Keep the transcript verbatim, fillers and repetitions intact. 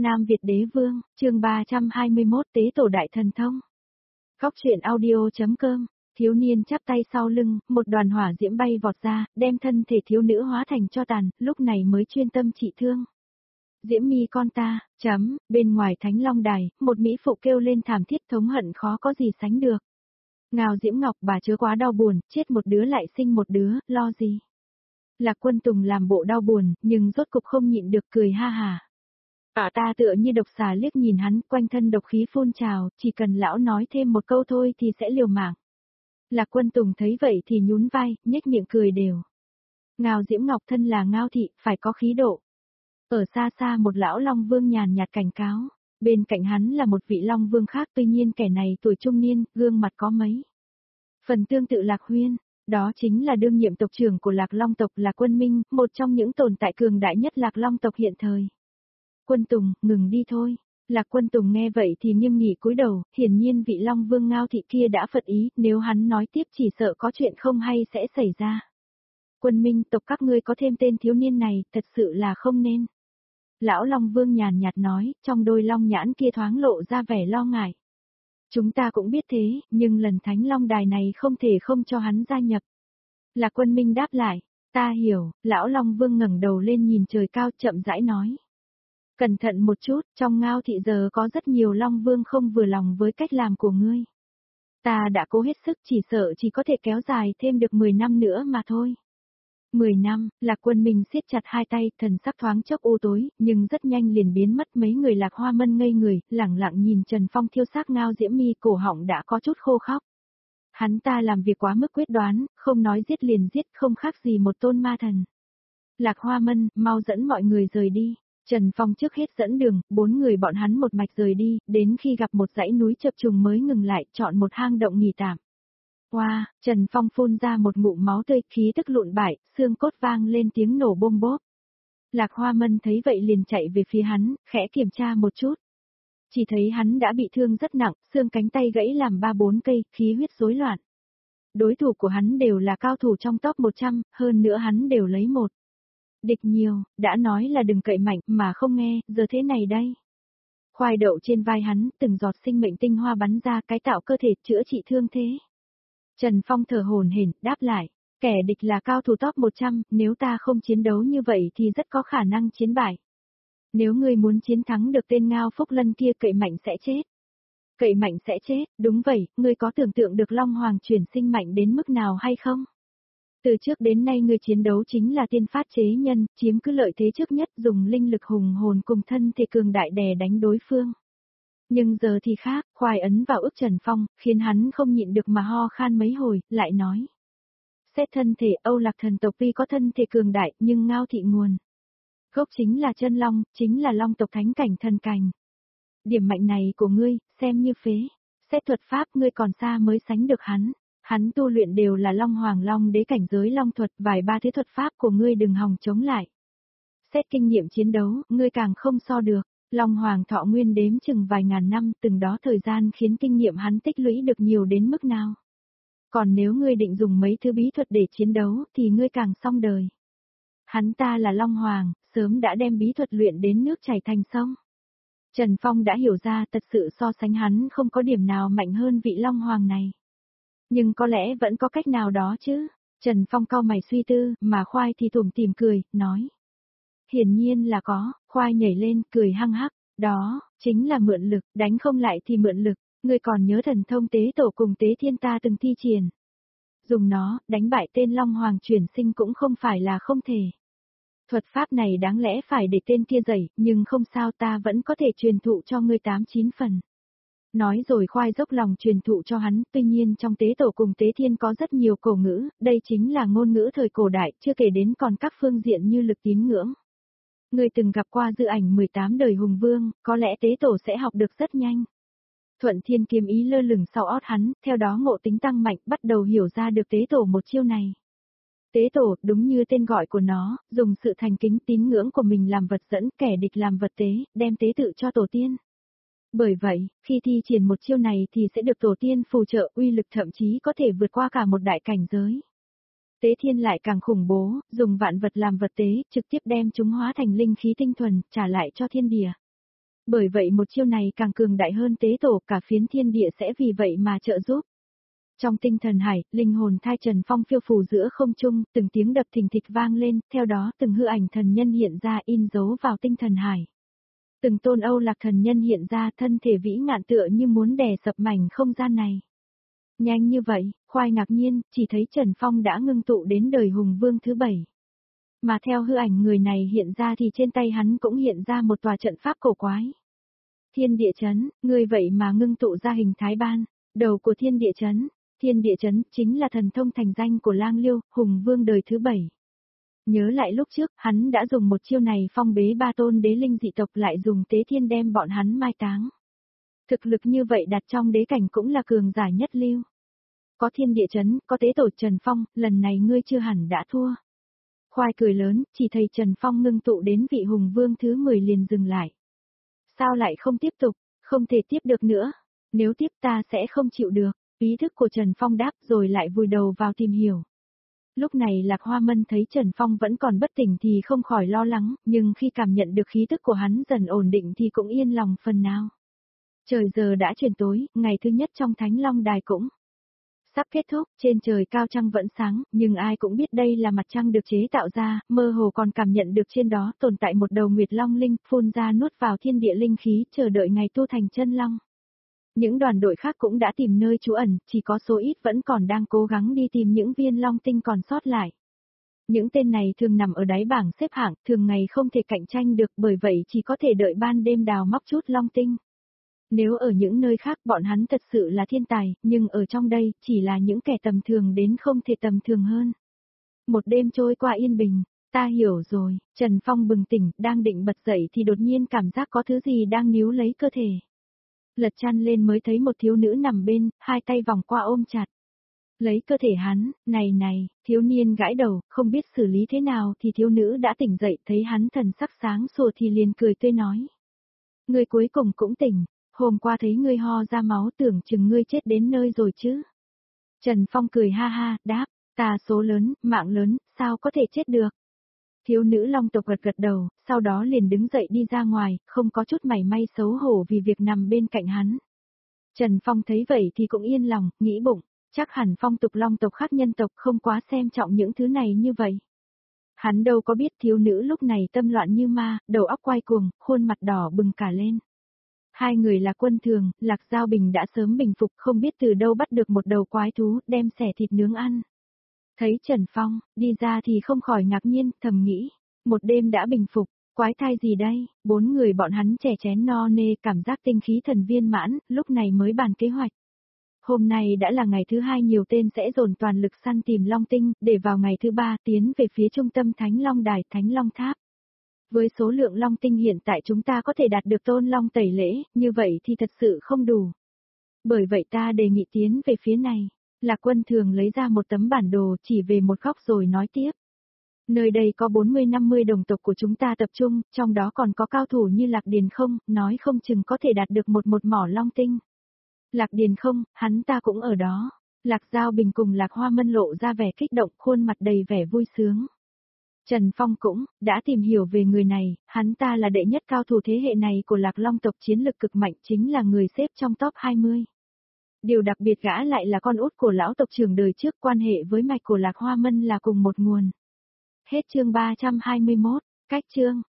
Nam Việt Đế Vương, chương ba trăm hai mươi mốt Tế Tổ Đại Thần Thông. Góc truyện audio.com, thiếu niên chắp tay sau lưng, một đoàn hỏa diễm bay vọt ra, đem thân thể thiếu nữ hóa thành tro tàn, lúc này mới chuyên tâm trị thương. Diễm mi con ta, chấm, bên ngoài Thánh Long Đài, một mỹ phụ kêu lên thảm thiết thống hận khó có gì sánh được. Ngao Diễm Ngọc bà chớ quá đau buồn, chết một đứa lại sinh một đứa, lo gì. Lạc Quân Tùng làm bộ đau buồn, nhưng rốt cục không nhịn được cười ha hà. À ta tựa như độc xà liếc nhìn hắn, quanh thân độc khí phun trào, chỉ cần lão nói thêm một câu thôi thì sẽ liều mạng. Lạc Quân Tùng thấy vậy thì nhún vai, nhếch miệng cười đều. Ngao Diễm Ngọc thân là Ngao thị, phải có khí độ. Ở xa xa một lão Long Vương nhàn nhạt cảnh cáo, bên cạnh hắn là một vị Long Vương khác, tuy nhiên kẻ này tuổi trung niên, gương mặt có mấy phần tương tự Lạc Huyên, đó chính là đương nhiệm tộc trưởng của Lạc Long tộc Lạc Quân Minh, một trong những tồn tại cường đại nhất Lạc Long tộc hiện thời. Quân Tùng, ngừng đi thôi. Lạc Quân Tùng nghe vậy thì nghiêm nghị cúi đầu, hiển nhiên vị Long Vương Ngao thị kia đã phật ý, nếu hắn nói tiếp chỉ sợ có chuyện không hay sẽ xảy ra. Quân Minh, tộc các ngươi có thêm tên thiếu niên này, thật sự là không nên. Lão Long Vương nhàn nhạt nói, trong đôi long nhãn kia thoáng lộ ra vẻ lo ngại. Chúng ta cũng biết thế, nhưng lần Thánh Long Đài này không thể không cho hắn gia nhập. Lạc Quân Minh đáp lại, ta hiểu, lão Long Vương ngẩng đầu lên nhìn trời cao chậm rãi nói. Cẩn thận một chút, trong Ngao thị giờ có rất nhiều Long Vương không vừa lòng với cách làm của ngươi. Ta đã cố hết sức, chỉ sợ chỉ có thể kéo dài thêm được mười năm nữa mà thôi. mười năm, Lạc Quân Minh siết chặt hai tay, thần sắc thoáng chốc u tối, nhưng rất nhanh liền biến mất. Mấy người Lạc Hoa Mân ngây người, lẳng lặng nhìn Trần Phong thiêu xác Ngao Diễm Mi, cổ họng đã có chút khô khóc. Hắn ta làm việc quá mức quyết đoán, không nói giết liền giết, không khác gì một tôn ma thần. Lạc Hoa Mân, mau dẫn mọi người rời đi. Trần Phong trước hết dẫn đường, bốn người bọn hắn một mạch rời đi, đến khi gặp một dãy núi chập trùng mới ngừng lại, chọn một hang động nghỉ tạm. Wow, Trần Phong phun ra một ngụm máu tươi, khí tức lụn bại, xương cốt vang lên tiếng nổ bôm bốp. Lạc Hoa Mân thấy vậy liền chạy về phía hắn, khẽ kiểm tra một chút. Chỉ thấy hắn đã bị thương rất nặng, xương cánh tay gãy làm ba bốn cây, khí huyết rối loạn. Đối thủ của hắn đều là cao thủ trong top một trăm, hơn nữa hắn đều lấy một. Địch nhiều, đã nói là đừng cậy mạnh mà không nghe, giờ thế này đây. Khoai đậu trên vai hắn, từng giọt sinh mệnh tinh hoa bắn ra, cái tạo cơ thể chữa trị thương thế. Trần Phong thở hổn hển, đáp lại, kẻ địch là cao thủ top một trăm, nếu ta không chiến đấu như vậy thì rất có khả năng chiến bại. Nếu ngươi muốn chiến thắng được tên Ngao Phúc Lân kia, cậy mạnh sẽ chết. Cậy mạnh sẽ chết, đúng vậy, ngươi có tưởng tượng được Long Hoàng chuyển sinh mạnh đến mức nào hay không? Từ trước đến nay ngươi chiến đấu chính là tiên phát chế nhân, chiếm cứ lợi thế trước nhất, dùng linh lực hùng hồn cùng thân thể cường đại đè đánh đối phương. Nhưng giờ thì khác, khoai ấn vào ức Trần Phong, khiến hắn không nhịn được mà ho khan mấy hồi, lại nói. Xét thân thể Âu Lạc thần tộc tuy có thân thể cường đại, nhưng Ngao thị nguồn gốc chính là chân long, chính là long tộc thánh cảnh thần cảnh. Điểm mạnh này của ngươi, xem như phế. Xét thuật pháp ngươi còn xa mới sánh được hắn. Hắn tu luyện đều là Long Hoàng Long đế cảnh giới long thuật, vài ba thứ thuật pháp của ngươi đừng hòng chống lại. Xét kinh nghiệm chiến đấu, ngươi càng không so được. Long Hoàng thọ nguyên đếm chừng vài ngàn năm, từng đó thời gian khiến kinh nghiệm hắn tích lũy được nhiều đến mức nào. Còn nếu ngươi định dùng mấy thứ bí thuật để chiến đấu, thì ngươi càng xong đời. Hắn ta là Long Hoàng, sớm đã đem bí thuật luyện đến nước chảy thành sông. Trần Phong đã hiểu ra thật sự so sánh hắn không có điểm nào mạnh hơn vị Long Hoàng này. Nhưng có lẽ vẫn có cách nào đó chứ. Trần Phong cau mày suy tư, mà khoai thì tủm tỉm cười, nói. Hiển nhiên là có, khoai nhảy lên, cười hăng hắc, đó, chính là mượn lực, đánh không lại thì mượn lực, ngươi còn nhớ thần thông tế tổ cùng tế thiên ta từng thi triển. Dùng nó, đánh bại tên Long Hoàng chuyển sinh cũng không phải là không thể. Thuật pháp này đáng lẽ phải để tên kia dạy, nhưng không sao, ta vẫn có thể truyền thụ cho ngươi tám chín phần. Nói rồi khoai dốc lòng truyền thụ cho hắn, tuy nhiên trong tế tổ cùng tế thiên có rất nhiều cổ ngữ, đây chính là ngôn ngữ thời cổ đại, chưa kể đến còn các phương diện như lực tín ngưỡng. Người từng gặp qua dự ảnh mười tám đời hùng vương, có lẽ tế tổ sẽ học được rất nhanh. Thuận Thiên kiếm ý lơ lửng sau ót hắn, theo đó ngộ tính tăng mạnh, bắt đầu hiểu ra được tế tổ một chiêu này. Tế tổ, đúng như tên gọi của nó, dùng sự thành kính tín ngưỡng của mình làm vật dẫn, kẻ địch làm vật tế, đem tế tự cho tổ tiên. Bởi vậy, khi thi triển một chiêu này thì sẽ được tổ tiên phù trợ, uy lực thậm chí có thể vượt qua cả một đại cảnh giới. Tế thiên lại càng khủng bố, dùng vạn vật làm vật tế, trực tiếp đem chúng hóa thành linh khí tinh thuần, trả lại cho thiên địa. Bởi vậy một chiêu này càng cường đại hơn tế tổ, cả phiến thiên địa sẽ vì vậy mà trợ giúp. Trong tinh thần hải, linh hồn thai Trần Phong phiêu phù giữa không trung, từng tiếng đập thình thịch vang lên, theo đó từng hư ảnh thần nhân hiện ra in dấu vào tinh thần hải. Từng tôn Âu Lạc thần nhân hiện ra, thân thể vĩ ngạn tựa như muốn đè sập mảnh không gian này. Nhanh như vậy, khoai ngạc nhiên, chỉ thấy Trần Phong đã ngưng tụ đến đời hùng vương thứ bảy. Mà theo hư ảnh người này hiện ra thì trên tay hắn cũng hiện ra một tòa trận pháp cổ quái. Thiên địa chấn, người vậy mà ngưng tụ ra hình thái ban, đầu của thiên địa chấn. Thiên địa chấn chính là thần thông thành danh của Lang Liêu, hùng vương đời thứ bảy. Nhớ lại lúc trước, hắn đã dùng một chiêu này phong bế ba tôn đế linh dị tộc, lại dùng tế thiên đem bọn hắn mai táng. Thực lực như vậy đặt trong đế cảnh cũng là cường giả nhất lưu. Có thiên địa chấn, có tế tổ Trần Phong, lần này ngươi chưa hẳn đã thua. Khoai cười lớn, chỉ thấy Trần Phong ngưng tụ đến vị hùng vương thứ mười liền dừng lại. Sao lại không tiếp tục, không thể tiếp được nữa, nếu tiếp ta sẽ không chịu được. Ý thức của Trần Phong đáp rồi lại vùi đầu vào tìm hiểu. Lúc này Lạc Hoa Mân thấy Trần Phong vẫn còn bất tỉnh thì không khỏi lo lắng, nhưng khi cảm nhận được khí tức của hắn dần ổn định thì cũng yên lòng phần nào. Trời giờ đã chuyển tối, ngày thứ nhất trong Thánh Long Đài cũng sắp kết thúc, trên trời cao trăng vẫn sáng, nhưng ai cũng biết đây là mặt trăng được chế tạo ra, mơ hồ còn cảm nhận được trên đó tồn tại một đầu Nguyệt Long Linh, phun ra nuốt vào thiên địa linh khí, chờ đợi ngày tu thành chân long. Những đoàn đội khác cũng đã tìm nơi trú ẩn, chỉ có số ít vẫn còn đang cố gắng đi tìm những viên long tinh còn sót lại. Những tên này thường nằm ở đáy bảng xếp hạng, thường ngày không thể cạnh tranh được, bởi vậy chỉ có thể đợi ban đêm đào móc chút long tinh. Nếu ở những nơi khác bọn hắn thật sự là thiên tài, nhưng ở trong đây chỉ là những kẻ tầm thường đến không thể tầm thường hơn. Một đêm trôi qua yên bình, ta hiểu rồi, Trần Phong bừng tỉnh, đang định bật dậy thì đột nhiên cảm giác có thứ gì đang níu lấy cơ thể. Lật chăn lên mới thấy một thiếu nữ nằm bên, hai tay vòng qua ôm chặt. Lấy cơ thể hắn, này này, thiếu niên gãi đầu, không biết xử lý thế nào thì thiếu nữ đã tỉnh dậy, thấy hắn thần sắc sáng sủa thì liền cười tươi nói. Ngươi cuối cùng cũng tỉnh, hôm qua thấy ngươi ho ra máu tưởng chừng ngươi chết đến nơi rồi chứ. Trần Phong cười ha ha, đáp, ta số lớn, mạng lớn, sao có thể chết được. Thiếu nữ long tộc gật gật đầu, sau đó liền đứng dậy đi ra ngoài, không có chút mảy may xấu hổ vì việc nằm bên cạnh hắn. Trần Phong thấy vậy thì cũng yên lòng, nghĩ bụng, chắc hẳn phong tục long tộc khác nhân tộc không quá xem trọng những thứ này như vậy. Hắn đâu có biết thiếu nữ lúc này tâm loạn như ma, đầu óc quay cuồng, khuôn mặt đỏ bừng cả lên. Hai người là quân thường, Lạc Giao Bình đã sớm bình phục, không biết từ đâu bắt được một đầu quái thú, đem xẻ thịt nướng ăn. Thấy Trần Phong, đi ra thì không khỏi ngạc nhiên, thầm nghĩ, một đêm đã bình phục, quái thai gì đây, bốn người bọn hắn chè chén no nê, cảm giác tinh khí thần viên mãn, lúc này mới bàn kế hoạch. Hôm nay đã là ngày thứ hai, nhiều tên sẽ dồn toàn lực săn tìm Long Tinh, để vào ngày thứ ba tiến về phía trung tâm Thánh Long Đài, Thánh Long Tháp. Với số lượng Long Tinh hiện tại chúng ta có thể đạt được tôn Long tẩy lễ, như vậy thì thật sự không đủ. Bởi vậy ta đề nghị tiến về phía này. Lạc Quân thường lấy ra một tấm bản đồ chỉ về một góc rồi nói tiếp. Nơi đây có bốn mươi năm mươi đồng tộc của chúng ta tập trung, trong đó còn có cao thủ như Lạc Điền không, nói không chừng có thể đạt được một một mỏ Long Tinh. Lạc Điền không, hắn ta cũng ở đó. Lạc Giao Bình cùng Lạc Hoa Mân lộ ra vẻ kích động, khuôn mặt đầy vẻ vui sướng. Trần Phong cũng đã tìm hiểu về người này, hắn ta là đệ nhất cao thủ thế hệ này của Lạc Long tộc, chiến lực cực mạnh, chính là người xếp trong top hai mươi. Điều đặc biệt gã lại là con út của lão tộc trưởng đời trước, quan hệ với mạch của Lạc Hoa Mân là cùng một nguồn. Hết chương ba trăm hai mươi mốt, cách chương.